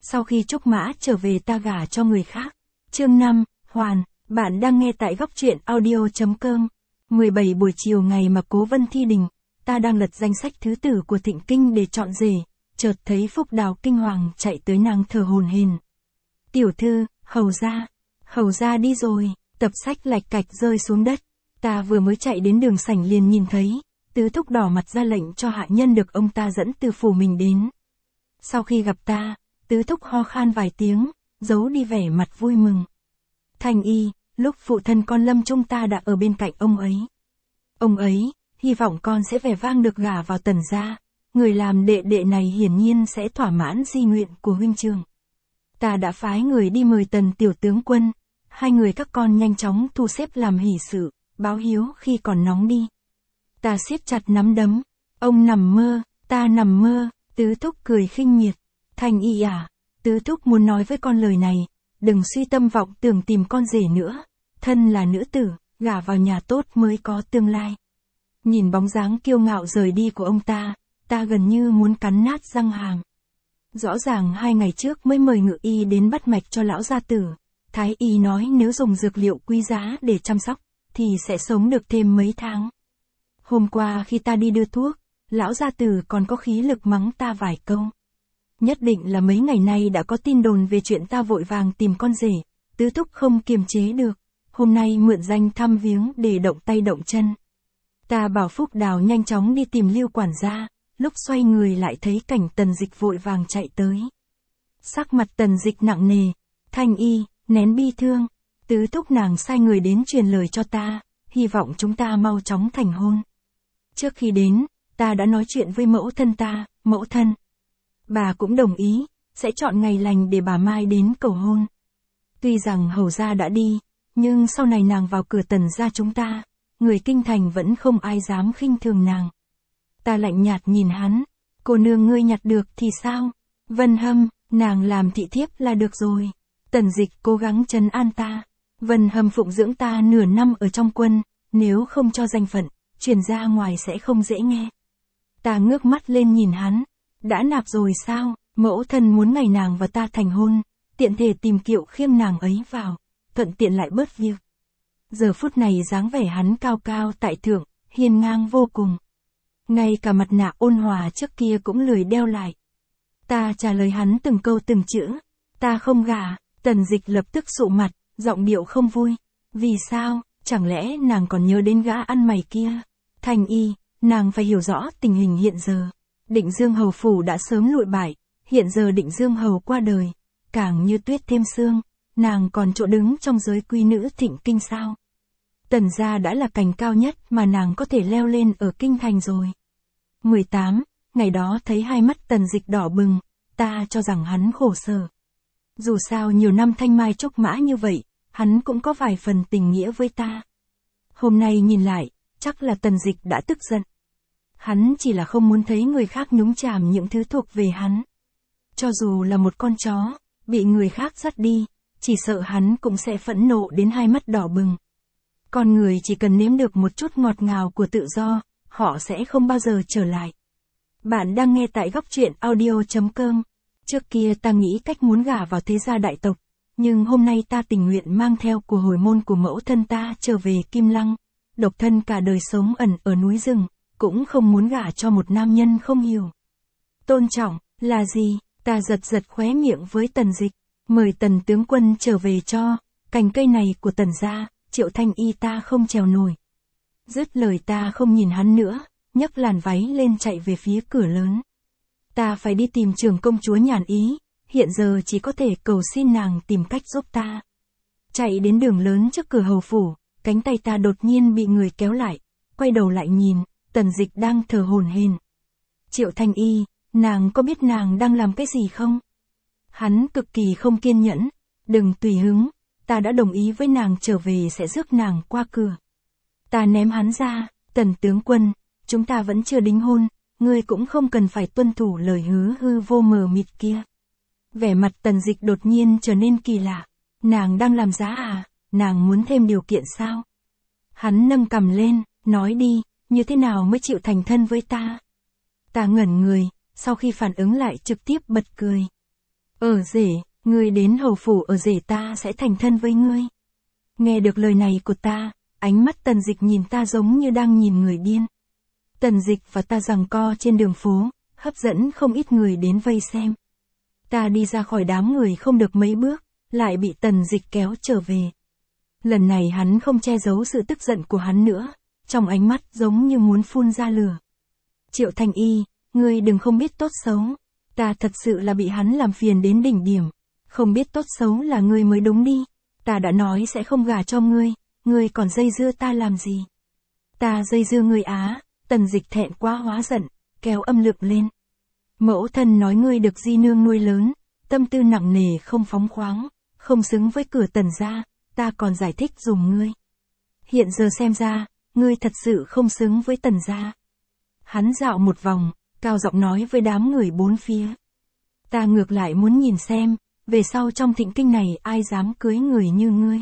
Sau khi Trúc Mã trở về ta gả cho người khác. Chương 5, Hoàn, bạn đang nghe tại góc truyện audio.com. 17 buổi chiều ngày mà Cố Vân thi đình, ta đang lật danh sách thứ tử của Thịnh Kinh để chọn rể, chợt thấy Phúc Đào kinh hoàng chạy tới nàng thở hổn hển. Tiểu thư, hầu ra đi rồi, tập sách lạch cạch rơi xuống đất. Ta vừa mới chạy đến đường sảnh liền nhìn thấy, Tứ Thúc đỏ mặt ra lệnh cho hạ nhân được ông ta dẫn từ phủ mình đến. Sau khi gặp ta, Tứ Thúc ho khan vài tiếng, giấu đi vẻ mặt vui mừng. Thanh y, lúc phụ thân con lâm chung ta đã ở bên cạnh ông ấy. Ông ấy, hy vọng con sẽ vẻ vang được gả vào Tần gia, người làm đệ đệ này hiển nhiên sẽ thỏa mãn di nguyện của huynh trưởng. Ta đã phái người đi mời Tần tiểu tướng quân, hai người các con nhanh chóng thu xếp làm hỷ sự, báo hiếu khi còn nóng đi. Ta siết chặt nắm đấm, ông nằm mơ, ta nằm mơ, Tứ Thúc cười khinh miệt. Thanh y à, Tứ Thúc muốn nói với con lời này, đừng suy tâm vọng tưởng tìm con rể nữa, thân là nữ tử, gả vào nhà tốt mới có tương lai. Nhìn bóng dáng kiêu ngạo rời đi của ông ta gần như muốn cắn nát răng hàm. Rõ ràng 2 ngày trước mới mời ngự y đến bắt mạch cho lão gia tử, thái y nói nếu dùng dược liệu quý giá để chăm sóc, thì sẽ sống được thêm mấy tháng. Hôm qua khi ta đi đưa thuốc, lão gia tử còn có khí lực mắng ta vài câu. Nhất định là mấy ngày nay đã có tin đồn về chuyện ta vội vàng tìm con rể, Tứ Thúc không kiềm chế được, hôm nay mượn danh thăm viếng để động tay động chân. Ta bảo Phúc Đào nhanh chóng đi tìm Lưu quản gia, lúc xoay người lại thấy cảnh Tần Dịch vội vàng chạy tới. Sắc mặt Tần Dịch nặng nề, Thanh y, nén bi thương, Tứ Thúc nàng sai người đến truyền lời cho ta, hy vọng chúng ta mau chóng thành hôn. Trước khi đến, ta đã nói chuyện với mẫu thân ta, mẫu thân. Bà cũng đồng ý, sẽ chọn ngày lành để bà mai đến cầu hôn. Tuy rằng hầu gia đã đi, nhưng sau này nàng vào cửa Tần gia chúng ta, người kinh thành vẫn không ai dám khinh thường nàng. Ta lạnh nhạt nhìn hắn, cô nương ngươi nhặt được thì sao? Vân Hâm, nàng làm thị thiếp là được rồi. Tần Dịch cố gắng trấn an ta. Vân Hâm phụng dưỡng ta nửa năm ở trong quân, nếu không cho danh phận, truyền ra ngoài sẽ không dễ nghe. Ta ngước mắt lên nhìn hắn. Đã nạp rồi sao? Mẫu thân muốn ngày nàng và ta thành hôn, tiện thể tìm kiệu khiêng nàng ấy vào, thuận tiện lại bớt việc. Giờ phút này dáng vẻ hắn cao cao tại thượng, hiên ngang vô cùng. Ngay cả mặt nạ ôn hòa trước kia cũng lười đeo lại. Ta trả lời hắn từng câu từng chữ. Ta không gả. Tần Dịch lập tức sụ mặt, giọng điệu không vui. Vì sao? Chẳng lẽ nàng còn nhớ đến gã ăn mày kia? Thanh y, nàng phải hiểu rõ tình hình hiện giờ. Định Dương Hầu phủ đã sớm lụi bại, hiện giờ Định Dương Hầu qua đời, càng như tuyết thêm sương, nàng còn chỗ đứng trong giới quý nữ Thịnh Kinh sao? Tần gia đã là cành cao nhất mà nàng có thể leo lên ở kinh thành rồi. 18, ngày đó thấy hai mắt Tần Dịch đỏ bừng, ta cho rằng hắn khổ sở. Dù sao nhiều năm thanh mai trúc mã như vậy, hắn cũng có vài phần tình nghĩa với ta. Hôm nay nhìn lại, chắc là Tần Dịch đã tức giận. Hắn chỉ là không muốn thấy người khác nhúng chàm những thứ thuộc về hắn. Cho dù là một con chó, bị người khác dắt đi, chỉ sợ hắn cũng sẽ phẫn nộ đến hai mắt đỏ bừng. Con người chỉ cần nếm được một chút ngọt ngào của tự do, họ sẽ không bao giờ trở lại. Bạn đang nghe tại góc truyện audio.com. Trước kia ta nghĩ cách muốn gả vào thế gia đại tộc, nhưng hôm nay ta tình nguyện mang theo của hồi môn của mẫu thân ta trở về Kim Lăng, độc thân cả đời sống ẩn ở núi rừng, cũng không muốn gả cho một nam nhân không hiểu. Tôn trọng, là gì? Ta giật khóe miệng với Tần Dịch, mời Tần tướng quân trở về cho, cành cây này của Tần gia, Triệu Thanh y ta không trèo nổi. Dứt lời ta không nhìn hắn nữa, nhấc làn váy lên chạy về phía cửa lớn. Ta phải đi tìm trưởng công chúa Nhàn Ý, hiện giờ chỉ có thể cầu xin nàng tìm cách giúp ta. Chạy đến đường lớn trước cửa hầu phủ, cánh tay ta đột nhiên bị người kéo lại, quay đầu lại nhìn, Tần Dịch đang thở hổn hển. Triệu Thanh y, nàng có biết nàng đang làm cái gì không? Hắn cực kỳ không kiên nhẫn, đừng tùy hứng, ta đã đồng ý với nàng trở về sẽ rước nàng qua cửa. Ta ném hắn ra, Tần tướng quân, chúng ta vẫn chưa đính hôn, ngươi cũng không cần phải tuân thủ lời hứa hư vô mờ mịt kia. Vẻ mặt Tần Dịch đột nhiên trở nên kỳ lạ, nàng đang làm giá à, nàng muốn thêm điều kiện sao? Hắn nâng cằm lên, nói đi, như thế nào mới chịu thành thân với ta? Ta ngẩn người, sau khi phản ứng lại trực tiếp bật cười. Ở rể, ngươi đến hầu phủ ở rể ta sẽ thành thân với ngươi. Nghe được lời này của ta, ánh mắt Tần Dịch nhìn ta giống như đang nhìn người điên. Tần Dịch và ta giằng co trên đường phố, hấp dẫn không ít người đến vây xem. Ta đi ra khỏi đám người không được mấy bước, lại bị Tần Dịch kéo trở về. Lần này hắn không che giấu sự tức giận của hắn nữa, trong ánh mắt giống như muốn phun ra lửa. Triệu Thanh Y, ngươi đừng không biết tốt xấu. Ta thật sự là bị hắn làm phiền đến đỉnh điểm. Không biết tốt xấu là ngươi mới đúng đi. Ta đã nói sẽ không gả cho ngươi còn dây dưa ta làm gì? Ta dây dưa ngươi á? Tần Dịch thẹn quá hóa giận, kéo âm lượng lên. Mẫu thân nói ngươi được di nương nuôi lớn, tâm tư nặng nề không phóng khoáng, không xứng với cửa Tần gia, ta còn giải thích dùng ngươi. Hiện giờ xem ra, ngươi thật sự không xứng với Tần gia. Hắn dạo một vòng, cao giọng nói với đám người bốn phía. Ta ngược lại muốn nhìn xem, về sau trong thịnh kinh này ai dám cưới người như ngươi.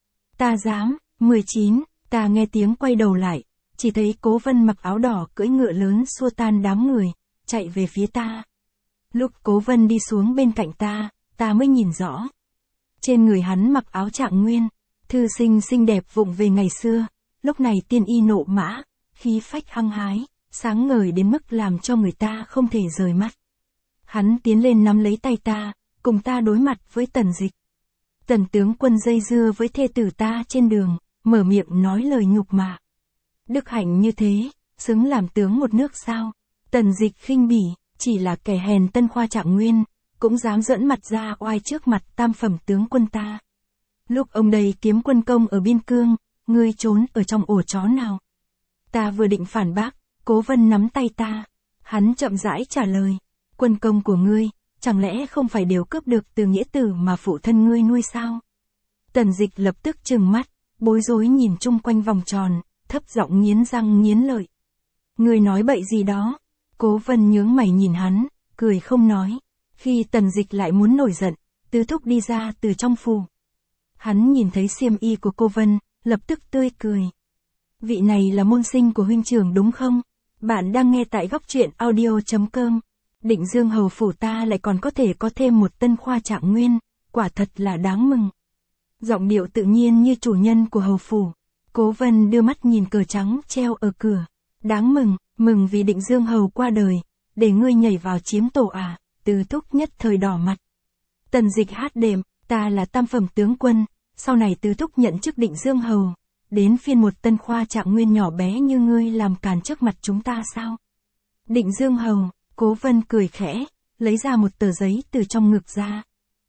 Ta dám. 19, ta nghe tiếng quay đầu lại, chỉ thấy Cố Vân mặc áo đỏ cưỡi ngựa lớn xua tan đám người, chạy về phía ta. Lúc Cố Vân đi xuống bên cạnh ta mới nhìn rõ. Trên người hắn mặc áo Trạng Nguyên, thư sinh xinh đẹp vụng về ngày xưa, lúc này tiên y nộ mã, khí phách hăng hái, sáng ngời đến mức làm cho người ta không thể rời mắt. Hắn tiến lên nắm lấy tay ta, cùng ta đối mặt với Tần Dịch. Tần tướng quân dây dưa với thê tử ta trên đường, mở miệng nói lời nhục mạ. Đức hạnh như thế, xứng làm tướng một nước sao? Tần Dịch khinh bỉ, chỉ là kẻ hèn Tân Khoa Trạng Nguyên, cũng dám dẫn mặt ra oai trước mặt tam phẩm tướng quân ta. Lúc ông đây kiếm quân công ở biên cương, ngươi trốn ở trong ổ chó nào? Ta vừa định phản bác, Cố Vân nắm tay ta. Hắn chậm rãi trả lời, quân công của ngươi, chẳng lẽ không phải đều cướp được từ nghĩa tử mà phụ thân ngươi nuôi sao? Tần Dịch lập tức trừng mắt, bối rối nhìn chung quanh vòng tròn, thấp giọng nghiến răng nghiến lợi. Ngươi nói bậy gì đó? Cố Vân nhướng mày nhìn hắn, cười không nói. Khi Tần Dịch lại muốn nổi giận, Tứ Thúc đi ra từ trong phủ. Hắn nhìn thấy xiêm y của cô Vân, lập tức tươi cười. Vị này là môn sinh của huynh trưởng đúng không? Bạn đang nghe tại góc truyện audio.com. Định Dương hầu phủ ta lại còn có thể có thêm một Tân Khoa Trạng Nguyên, quả thật là đáng mừng. Giọng điệu tự nhiên như chủ nhân của hầu phủ. Cố Vân đưa mắt nhìn cờ trắng treo ở cửa. Đáng mừng, mừng vì Định Dương hầu qua đời, để ngươi nhảy vào chiếm tổ à? Tứ Thúc nhất thời đỏ mặt. Tần Dịch hát đệm, ta là tam phẩm tướng quân, sau này Tứ Thúc nhận chức Định Dương hầu, đến phiên một Tân Khoa Trạng Nguyên nhỏ bé như ngươi làm càn trước mặt chúng ta sao? Định Dương hầu. Cố Vân cười khẽ, lấy ra một tờ giấy từ trong ngực ra.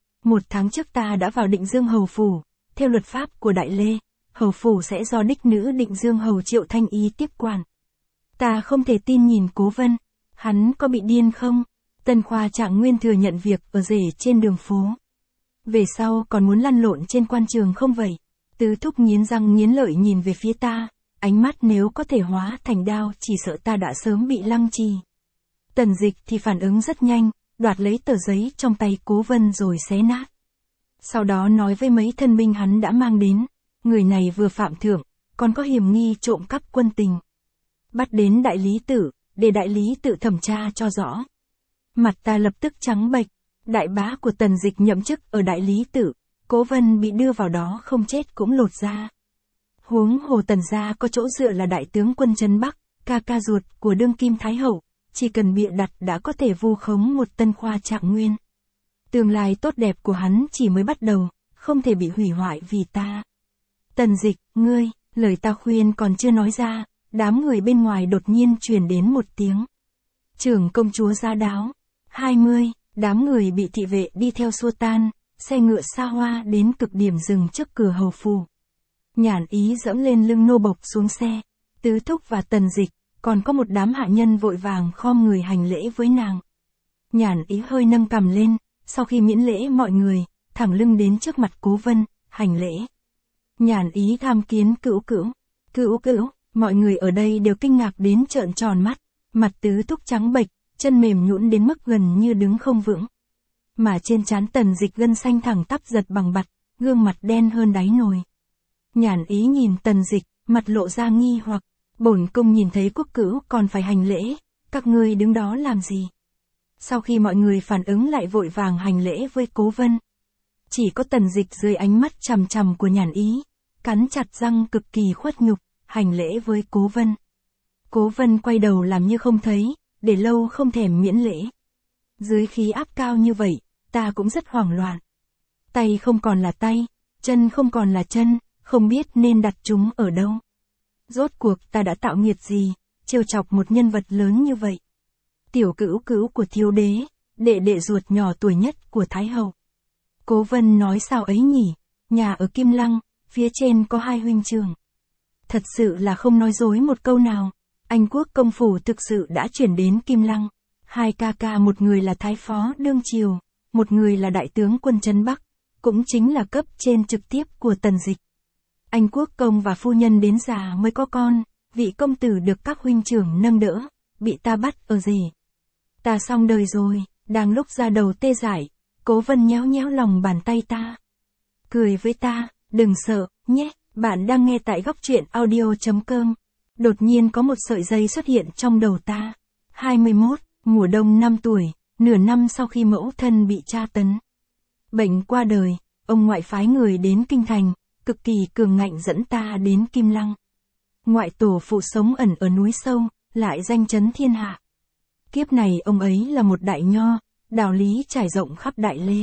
1 tháng trước ta đã vào Định Dương hầu phủ, theo luật pháp của Đại Lê, hầu phủ sẽ do đích nữ Định Dương hầu Triệu Thanh Y tiếp quản. Ta không thể tin nhìn Cố Vân, hắn có bị điên không? Tân Khoa Trạng Nguyên thừa nhận việc ở rể trên đường phố. Về sau còn muốn lăn lộn trên quan trường không vậy? Tứ Thúc nghiến răng nghiến lợi nhìn về phía ta, ánh mắt nếu có thể hóa thành đao chỉ sợ ta đã sớm bị lăng trì. Tần Dịch thì phản ứng rất nhanh, đoạt lấy tờ giấy trong tay Cố Vân rồi xé nát. Sau đó nói với mấy thân binh hắn đã mang đến, người này vừa phạm thượng, còn có hiểm nghi trộm cắp quân tình. Bắt đến đại lý tự, để đại lý tự thẩm tra cho rõ. Mặt ta lập tức trắng bệch, đại bá của Tần Dịch nhậm chức ở đại lý tự, Cố Vân bị đưa vào đó không chết cũng lột da. Huống hồ Tần gia có chỗ dựa là đại tướng quân Trấn Bắc, ca ca ruột của đương kim thái hậu. Chỉ cần bịa đặt đã có thể vu khống một Tân Khoa Trạng Nguyên. Tương lai tốt đẹp của hắn chỉ mới bắt đầu, không thể bị hủy hoại vì ta. Tần Dịch, ngươi, lời ta khuyên còn chưa nói ra, đám người bên ngoài đột nhiên truyền đến một tiếng. Trưởng công chúa ra đáo. 20, đám người bị thị vệ đi theo xua tan, xe ngựa xa hoa đến cực điểm dừng trước cửa hầu phủ. Nhàn Ý dẫm lên lưng nô bộc xuống xe, Tứ Thúc và Tần Dịch. Còn có một đám hạ nhân vội vàng khom người hành lễ với nàng. Nhàn Ý hơi nâng cằm lên, sau khi miễn lễ mọi người, thẳng lưng đến trước mặt Cố Vân, hành lễ. Nhàn Ý tham kiến Cữu Cữu, mọi người ở đây đều kinh ngạc đến trợn tròn mắt, mặt Tứ Thúc trắng bệch, chân mềm nhũn đến mức gần như đứng không vững. Mà trên trán Tần Dịch gân xanh thẳng tắp giật bằng bặt, gương mặt đen hơn đáy nồi. Nhàn Ý nhìn Tần Dịch, mặt lộ ra nghi hoặc. Bổn cung nhìn thấy quốc cữu còn phải hành lễ, các ngươi đứng đó làm gì? Sau khi mọi người phản ứng lại vội vàng hành lễ với Cố Vân. Chỉ có Tần Dịch dưới ánh mắt chằm chằm của Nhàn Ý, cắn chặt răng cực kỳ khuất nhục, hành lễ với Cố Vân. Cố Vân quay đầu làm như không thấy, để lâu không thèm miễn lễ. Dưới khí áp cao như vậy, ta cũng rất hoảng loạn. Tay không còn là tay, chân không còn là chân, không biết nên đặt chúng ở đâu. Rốt cuộc ta đã tạo nghiệt gì, trêu chọc một nhân vật lớn như vậy. Tiểu cữu cữu của thiếu đế, đệ đệ ruột nhỏ tuổi nhất của Thái Hậu. Cố Vân nói sao ấy nhỉ, nhà ở Kim Lăng, phía trên có 2 huynh trưởng. Thật sự là không nói dối một câu nào, Anh quốc công phủ thực sự đã chuyển đến Kim Lăng. 2 ca ca, một người là Thái phó đương triều, một người là đại tướng quân Trấn Bắc, cũng chính là cấp trên trực tiếp của Tần Dịch. Anh quốc công và phu nhân đến già mới có con, vị công tử được các huynh trưởng nâng đỡ, bị ta bắt ở rể. Ta xong đời rồi, đang lúc ra đầu tê dại, Cố Vân nhéo nhéo lòng bàn tay ta. Cười với ta, đừng sợ, nhé, bạn đang nghe tại Góc Truyện Audio.com. Đột nhiên có một sợi dây xuất hiện trong đầu ta. 21, mùa đông 5 tuổi, nửa năm sau khi mẫu thân bị tra tấn. Bệnh qua đời, ông ngoại phái người đến Kinh Thành, cực kỳ cường ngạnh dẫn ta đến Kim Lăng. Ngoại tổ phụ sống ẩn ở núi sâu, lại danh chấn thiên hạ. Kiếp này ông ấy là một đại nho, đạo lý trải rộng khắp Đại Lê.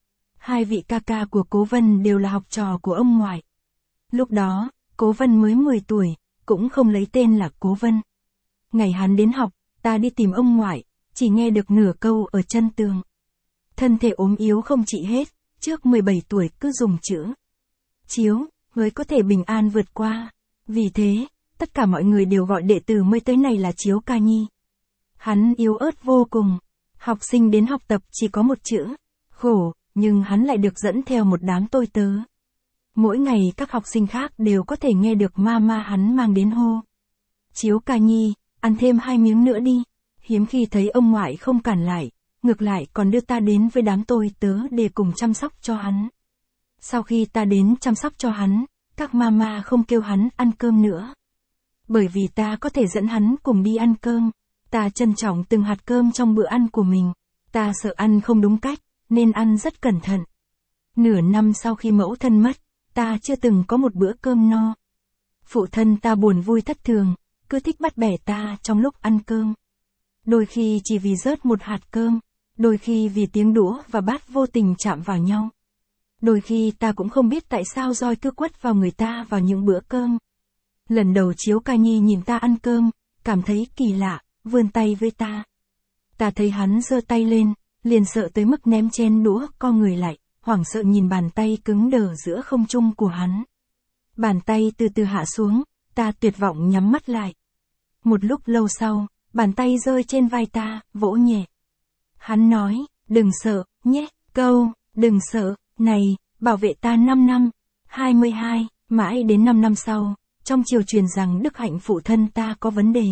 2 vị ca ca của Cố Vân đều là học trò của ông ngoại. Lúc đó, Cố Vân mới 10 tuổi, cũng không lấy tên là Cố Vân. Ngày hắn đến học, ta đi tìm ông ngoại, chỉ nghe được nửa câu ở chân tường. Thân thể ốm yếu không trị hết, trước 17 tuổi cứ dùng chữ chiếu, mới có thể bình an vượt qua. Vì thế, tất cả mọi người đều gọi đệ tử mới tới này là Chiếu Ca Nhi. Hắn yếu ớt vô cùng, học sinh đến học tập chỉ có một chữ, khổ, nhưng hắn lại được dẫn theo một đám tôi tớ. Mỗi ngày các học sinh khác đều có thể nghe được ma hắn mang đến hô. Chiếu Ca Nhi, ăn thêm 2 miếng nữa đi. Hiếm khi thấy ông ngoại không cản lại, ngược lại còn đưa ta đến với đám tôi tớ để cùng chăm sóc cho hắn. Sau khi ta đến chăm sóc cho hắn, các mama không kêu hắn ăn cơm nữa. Bởi vì ta có thể dẫn hắn cùng đi ăn cơm, ta trân trọng từng hạt cơm trong bữa ăn của mình, ta sợ ăn không đúng cách, nên ăn rất cẩn thận. Nửa năm sau khi mẫu thân mất, ta chưa từng có một bữa cơm no. Phụ thân ta buồn vui thất thường, cứ thích bắt bẻ ta trong lúc ăn cơm. Đôi khi chỉ vì rớt một hạt cơm, đôi khi vì tiếng đũa và bát vô tình chạm vào nhau. Đôi khi ta cũng không biết tại sao roi cứ quất vào người ta vào những bữa cơm. Lần đầu Chiếu Ca Nhi nhìn ta ăn cơm, cảm thấy kỳ lạ, vươn tay với ta. Ta thấy hắn giơ tay lên, liền sợ tới mức ném chén đũa co người lại, hoảng sợ nhìn bàn tay cứng đờ giữa không trung của hắn. Bàn tay từ từ hạ xuống, ta tuyệt vọng nhắm mắt lại. Một lúc lâu sau, bàn tay rơi trên vai ta, vỗ nhẹ. Hắn nói, đừng sợ, nhé, câu, đừng sợ, này, bảo vệ ta 5 năm. 22, mãi đến 5 năm sau, trong triều truyền rằng đức hạnh phụ thân ta có vấn đề.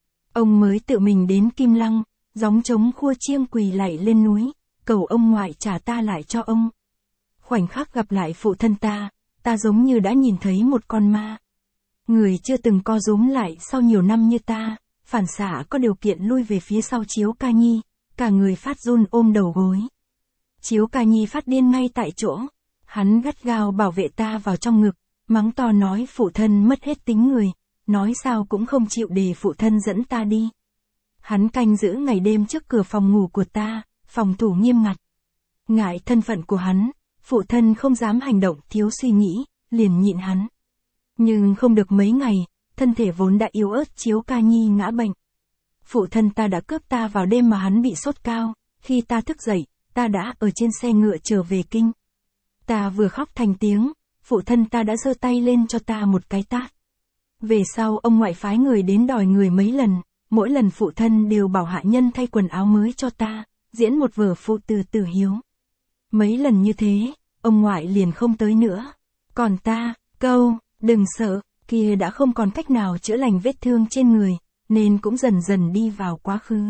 Ông mới tự mình đến Kim Lăng, gióng trống khua chiêng quỳ lạy lên núi, cầu ông ngoại trả ta lại cho ông. Khoảnh khắc gặp lại phụ thân ta giống như đã nhìn thấy một con ma. Người chưa từng co rúm lại sau nhiều năm như ta, phản xạ có điều kiện lui về phía sau Chiếu Ca Nhi, cả người phát run ôm đầu gối. Chiếu Ca Nhi phát điên ngay tại chỗ, hắn gắt gao bảo vệ ta vào trong ngực, mắng to nói phụ thân mất hết tính người, nói sao cũng không chịu để phụ thân dẫn ta đi. Hắn canh giữ ngày đêm trước cửa phòng ngủ của ta, phòng thủ nghiêm ngặt. Ngại thân phận của hắn, phụ thân không dám hành động thiếu suy nghĩ, liền nhịn hắn. Nhưng không được mấy ngày, thân thể vốn đã yếu ớt Chiếu Ca Nhi ngã bệnh. Phụ thân ta đã cướp ta vào đêm mà hắn bị sốt cao, khi ta thức dậy, ta đã ở trên xe ngựa trở về kinh. Ta vừa khóc thành tiếng, phụ thân ta đã giơ tay lên cho ta một cái tát. Về sau ông ngoại phái người đến đòi người mấy lần, mỗi lần phụ thân đều bảo hạ nhân thay quần áo mới cho ta, diễn một vở phụ từ tử hiếu. Mấy lần như thế, ông ngoại liền không tới nữa. Còn ta, câu, đừng sợ, kia đã không còn cách nào chữa lành vết thương trên người, nên cũng dần dần đi vào quá khứ.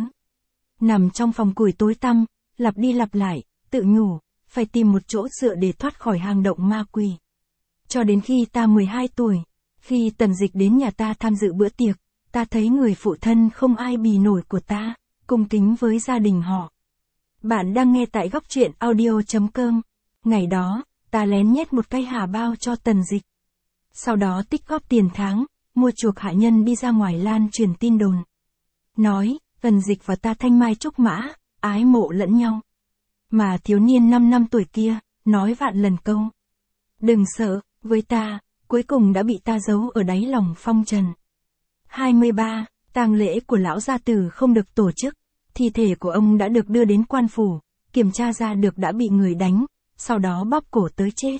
Nằm trong phòng củi tối tăm, lặp đi lặp lại, tự nhủ, phải tìm một chỗ dựa để thoát khỏi hang động ma quỷ. Cho đến khi ta 12 tuổi, khi Tần Dịch đến nhà ta tham dự bữa tiệc, ta thấy người phụ thân không ai bì nổi của ta, cung kính với gia đình họ, Bạn đang nghe tại góc truyện audio.com. Ngày đó, ta lén nhét một cái hà bao cho Tần Dịch. Sau đó tích góp tiền tháng, mua chuộc hạ nhân đi ra ngoài lan truyền tin đồn. Nói, Tần Dịch và ta thanh mai trúc mã, ái mộ lẫn nhau. Mà thiếu niên 5 năm tuổi kia, nói vạn lần câu. Đừng sợ, với ta, cuối cùng đã bị ta giấu ở đáy lòng phong trần. 23. Tang lễ của lão gia tử không được tổ chức. Thi thể của ông đã được đưa đến quan phủ, kiểm tra ra được đã bị người đánh, sau đó bóp cổ tới chết.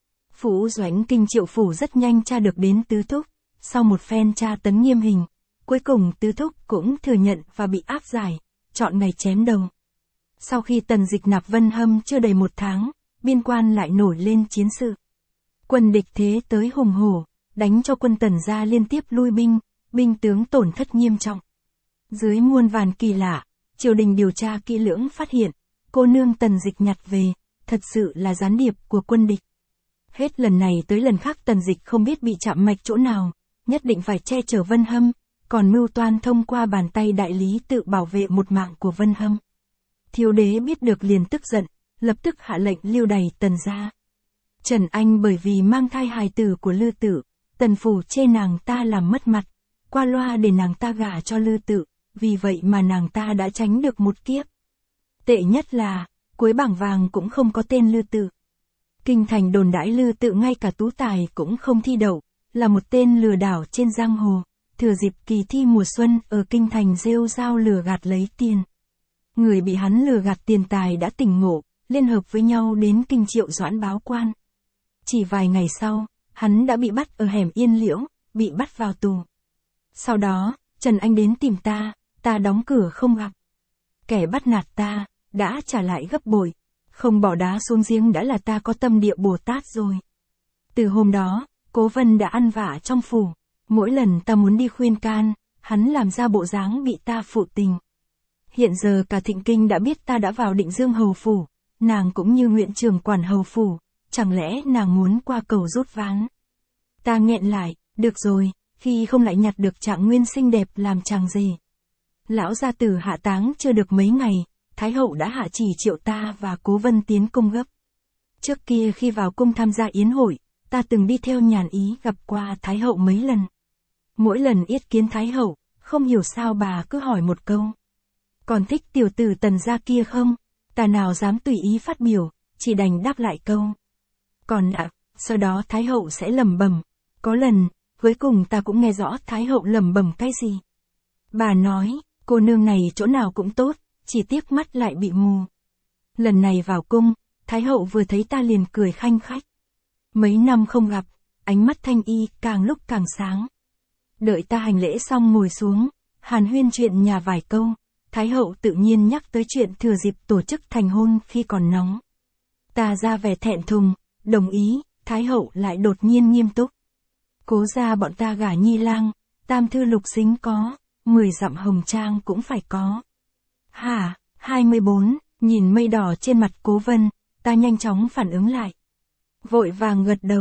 Phủ Doãn Kinh Triệu phủ rất nhanh tra được đến Tứ Thúc, sau một phen tra tấn nghiêm hình, cuối cùng Tứ Thúc cũng thừa nhận và bị áp giải, chọn ngày chém đầu. Sau khi Tần Dịch nạp Vân Hâm chưa đầy 1 tháng, biên quan lại nổi lên chiến sự. Quân địch thế tới hùng hổ, đánh cho quân Tần gia liên tiếp lui binh, binh tướng tổn thất nghiêm trọng. Dưới muôn vàn kỳ lạ, triều đình điều tra kỹ lưỡng phát hiện, cô nương Tần Dịch nhặt về, thật sự là gián điệp của quân địch. Hết lần này tới lần khác Tần Dịch không biết bị chạm mạch chỗ nào, nhất định phải che chở Vân Hâm, còn mưu toan thông qua bàn tay đại lý tự bảo vệ một mạng của Vân Hâm. Thiếu đế biết được liền tức giận, lập tức hạ lệnh lưu đày Tần gia. Trần Anh bởi vì mang thai hài tử của Lư Tự, Tần phủ chê nàng ta làm mất mặt, qua loa để nàng ta gả cho Lư Tự, vì vậy mà nàng ta đã tránh được một kiếp. Tệ nhất là, cuối bảng vàng cũng không có tên Lư Tự. Kinh thành đồn đãi Lư Tự ngay cả tú tài cũng không thi đậu, là một tên lừa đảo trên giang hồ, thừa dịp kỳ thi mùa xuân ở kinh thành rêu rao lừa gạt lấy tiền. Người bị hắn lừa gạt tiền tài đã tỉnh ngộ, liên hợp với nhau đến kinh Triệu Doãn báo quan. Chỉ vài ngày sau, hắn đã bị bắt ở hẻm Yên Liễu, bị bắt vào tù. Sau đó, Trần Anh đến tìm ta đóng cửa không gặp. Kẻ bắt nạt ta, đã trả lại gấp bội, không bỏ đá xuống giếng đã là ta có tâm địa Bồ Tát rồi. Từ hôm đó, Cố Vân đã ăn vạ trong phủ, mỗi lần ta muốn đi khuyên can, hắn làm ra bộ dáng bị ta phụ tình. Hiện giờ cả Thịnh Kinh đã biết ta đã vào Định Dương hầu phủ, nàng cũng như nguyện trưởng quản hầu phủ, chẳng lẽ nàng muốn qua cầu rút ván. Ta nghẹn lại, được rồi, khi không lại nhặt được Trạng Nguyên xinh đẹp làm chàng rể. Lão gia tử hạ táng chưa được mấy ngày, Thái hậu đã hạ chỉ triệu ta và Cố Vân tiến cung gấp. Trước kia khi vào cung tham gia yến hội, ta từng đi theo nhàn ý gặp qua Thái hậu mấy lần. Mỗi lần yết kiến Thái hậu, không hiểu sao bà cứ hỏi một câu. Còn thích tiểu tử Tần gia kia không? Ta nào dám tùy ý phát biểu, chỉ đành đáp lại câu. Còn sau đó Thái hậu sẽ lẩm bẩm. Có lần, cuối cùng ta cũng nghe rõ Thái hậu lẩm bẩm cái gì. Bà nói, cô nương này chỗ nào cũng tốt, chỉ tiếc mắt lại bị mù. Lần này vào cung, Thái hậu vừa thấy ta liền cười khanh khách. Mấy năm không gặp, ánh mắt Thanh Y càng lúc càng sáng. Đợi ta hành lễ xong ngồi xuống, hàn huyên chuyện nhà vài câu, Thái hậu tự nhiên nhắc tới chuyện thừa dịp tổ chức thành hôn khi còn nóng. Ta ra vẻ thẹn thùng, đồng ý, Thái hậu lại đột nhiên nghiêm túc. Cố gia bọn ta gả nhi lang, tam thư lục xính có, 10 dặm hồng trang cũng phải có. Hả, 24, nhìn mây đỏ trên mặt Cố Vân, ta nhanh chóng phản ứng lại. Vội vàng gật đầu,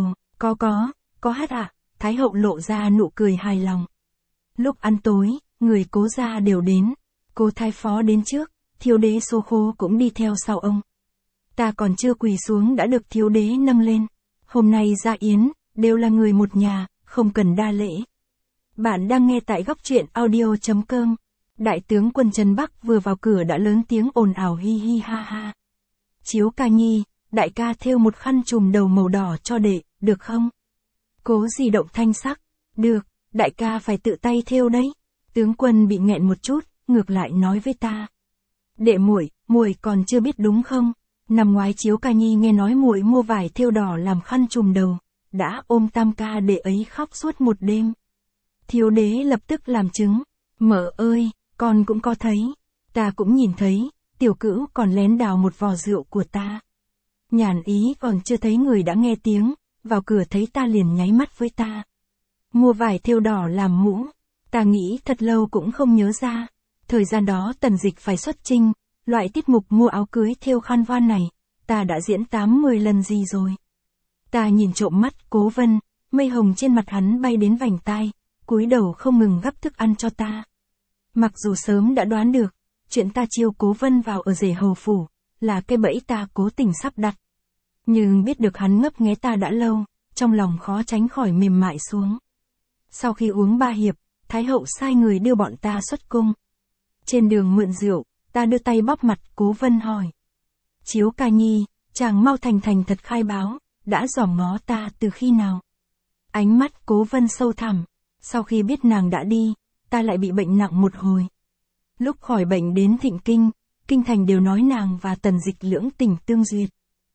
có hát ạ, Thái hậu lộ ra nụ cười hài lòng. Lúc ăn tối, người Cố gia đều đến, Cố thái phó đến trước, thiếu đế Xô Khô cũng đi theo sau ông. Ta còn chưa quỳ xuống đã được thiếu đế nâng lên. Hôm nay ra yến, đều là người một nhà, không cần đa lễ. Bạn đang nghe tại góc truyện audio.com. Đại tướng quân Trần Bắc vừa vào cửa đã lớn tiếng ồn ào hi hi ha ha. Chiếu ca nhi, đại ca thêu một khăn trùm đầu màu đỏ cho đệ, được không? Cố Di động thanh sắc, được, đại ca phải tự tay thêu đấy. Tướng quân bị nghẹn một chút, ngược lại nói với ta. Đệ muội còn chưa biết đúng không? Năm ngoái Chiếu ca nhi nghe nói muội mua vải thêu đỏ làm khăn trùm đầu, đã ôm tam ca đệ ấy khóc suốt một đêm. Thiếu đế lập tức làm chứng. Mợ ơi, con cũng có thấy. Ta cũng nhìn thấy, tiểu cữu còn lén đào một vò rượu của ta. Nhàn ý còn chưa thấy người đã nghe tiếng, vào cửa thấy ta liền nháy mắt với ta. Mua vải thêu đỏ làm mũ. Ta nghĩ thật lâu cũng không nhớ ra. Thời gian đó Tần Dịch phải xuất chinh, loại tiết mục mua áo cưới thêu khăn voan này, ta đã diễn 80 lần gì rồi. Ta nhìn trộm mắt Cố Vân, mây hồng trên mặt hắn bay đến vành tai, cúi đầu không ngừng gắp thức ăn cho ta. Mặc dù sớm đã đoán được, chuyện ta chiêu Cố Vân vào ở rể hầu phủ, là cái bẫy ta cố tình sắp đặt. Nhưng biết được hắn ngấp nghé ta đã lâu, trong lòng khó tránh khỏi mềm mại xuống. Sau khi uống 3 hiệp, Thái hậu sai người đưa bọn ta xuất cung. Trên đường mượn rượu, ta đưa tay bóp mặt Cố Vân hỏi. Chiếu ca nhi, chàng mau thành thật khai báo, đã dòm ngó ta từ khi nào? Ánh mắt Cố Vân sâu thẳm, sau khi biết nàng đã đi, ta lại bị bệnh nặng một hồi. Lúc khỏi bệnh đến Thịnh Kinh, kinh thành đều nói nàng và Tần Dịch lưỡng tình tương duyệt.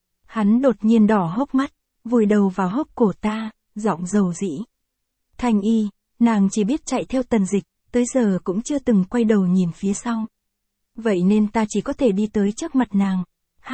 Hắn đột nhiên đỏ hốc mắt, vùi đầu vào hốc cổ ta, giọng dầu dĩ. Thành y, nàng chỉ biết chạy theo Tần Dịch, tới giờ cũng chưa từng quay đầu nhìn phía sau. Vậy nên ta chỉ có thể đi tới trước mặt nàng.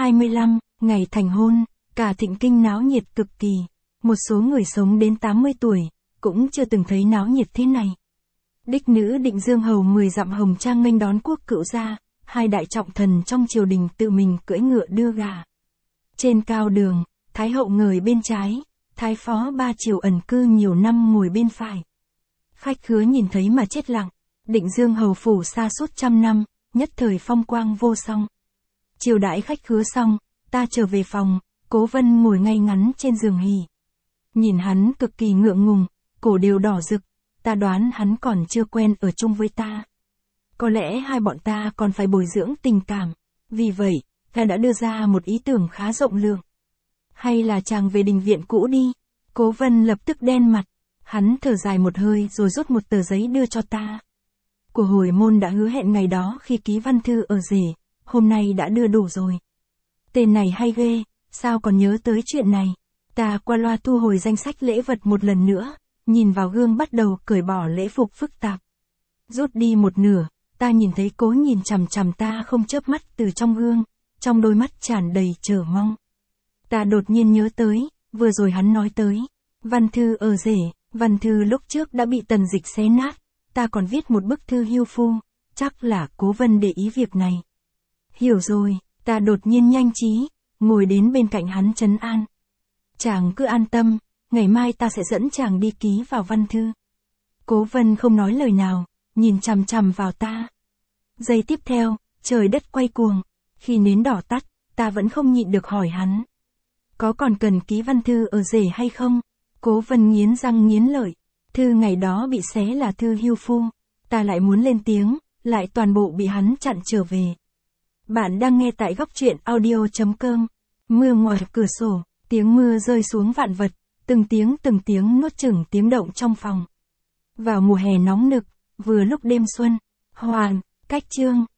25, ngày thành hôn, cả Thịnh Kinh náo nhiệt cực kỳ. Một số người sống đến 80 tuổi, cũng chưa từng thấy náo nhiệt thế này. Đích nữ Định Dương hầu 10 dặm hồng trang nghênh đón quốc cữu gia, 2 đại trọng thần trong triều đình tự mình cưỡi ngựa đưa gà. Trên cao đường, Thái hậu ngồi bên trái, Thái phó 3 triều ẩn cư nhiều năm ngồi bên phải. Khách khứa nhìn thấy mà chết lặng, Định Dương hầu phủ xa suốt trăm năm, nhất thời phong quang vô song. Triều đãi khách khứa xong, ta trở về phòng, Cố Vân ngồi ngay ngắn trên giường hỉ. Nhìn hắn cực kỳ ngượng ngùng, cổ đều đỏ rực, ta đoán hắn còn chưa quen ở chung với ta. Có lẽ hai bọn ta còn phải bồi dưỡng tình cảm, vì vậy, ta đã đưa ra một ý tưởng khá rộng lượng. Hay là chàng về đình viện cũ đi? Cố Vân lập tức đen mặt, hắn thở dài một hơi rồi rút một tờ giấy đưa cho ta. Của hồi môn đã hứa hẹn ngày đó khi ký văn thư ở rể, hôm nay đã đưa đủ rồi. Tên này hay ghê, sao còn nhớ tới chuyện này? Ta qua loa thu hồi danh sách lễ vật một lần nữa, nhìn vào gương bắt đầu cởi bỏ lễ phục phức tạp. Rút đi một nửa, ta nhìn thấy Cố nhìn chằm chằm ta không chớp mắt từ trong gương, trong đôi mắt tràn đầy chờ mong. Ta đột nhiên nhớ tới, vừa rồi hắn nói tới, văn thư ở rể, văn thư lúc trước đã bị Tần Dịch xé nát, ta còn viết một bức thư hưu phu, chắc là Cố Vân để ý việc này. Hiểu rồi, ta đột nhiên nhanh trí, ngồi đến bên cạnh hắn trấn an. Chàng cứ an tâm, ngày mai ta sẽ dẫn chàng đi ký vào văn thư. Cố Vân không nói lời nào, nhìn chằm chằm vào ta. Giây tiếp theo, trời đất quay cuồng, khi nến đỏ tắt, ta vẫn không nhịn được hỏi hắn. Có còn cần ký văn thư ở rể hay không? Cố Vân nghiến răng nghiến lợi, thư ngày đó bị xé là thư hưu phu, ta lại muốn lên tiếng, lại toàn bộ bị hắn chặn trở về. Bạn đang nghe tại góc truyện audio.com. Mưa ngoài cửa sổ, tiếng mưa rơi xuống vạn vật, từng tiếng nuốt chửng tiếng động trong phòng. Vào mùa hè nóng nực, vừa lúc đêm xuân, Hoàn, cách chương.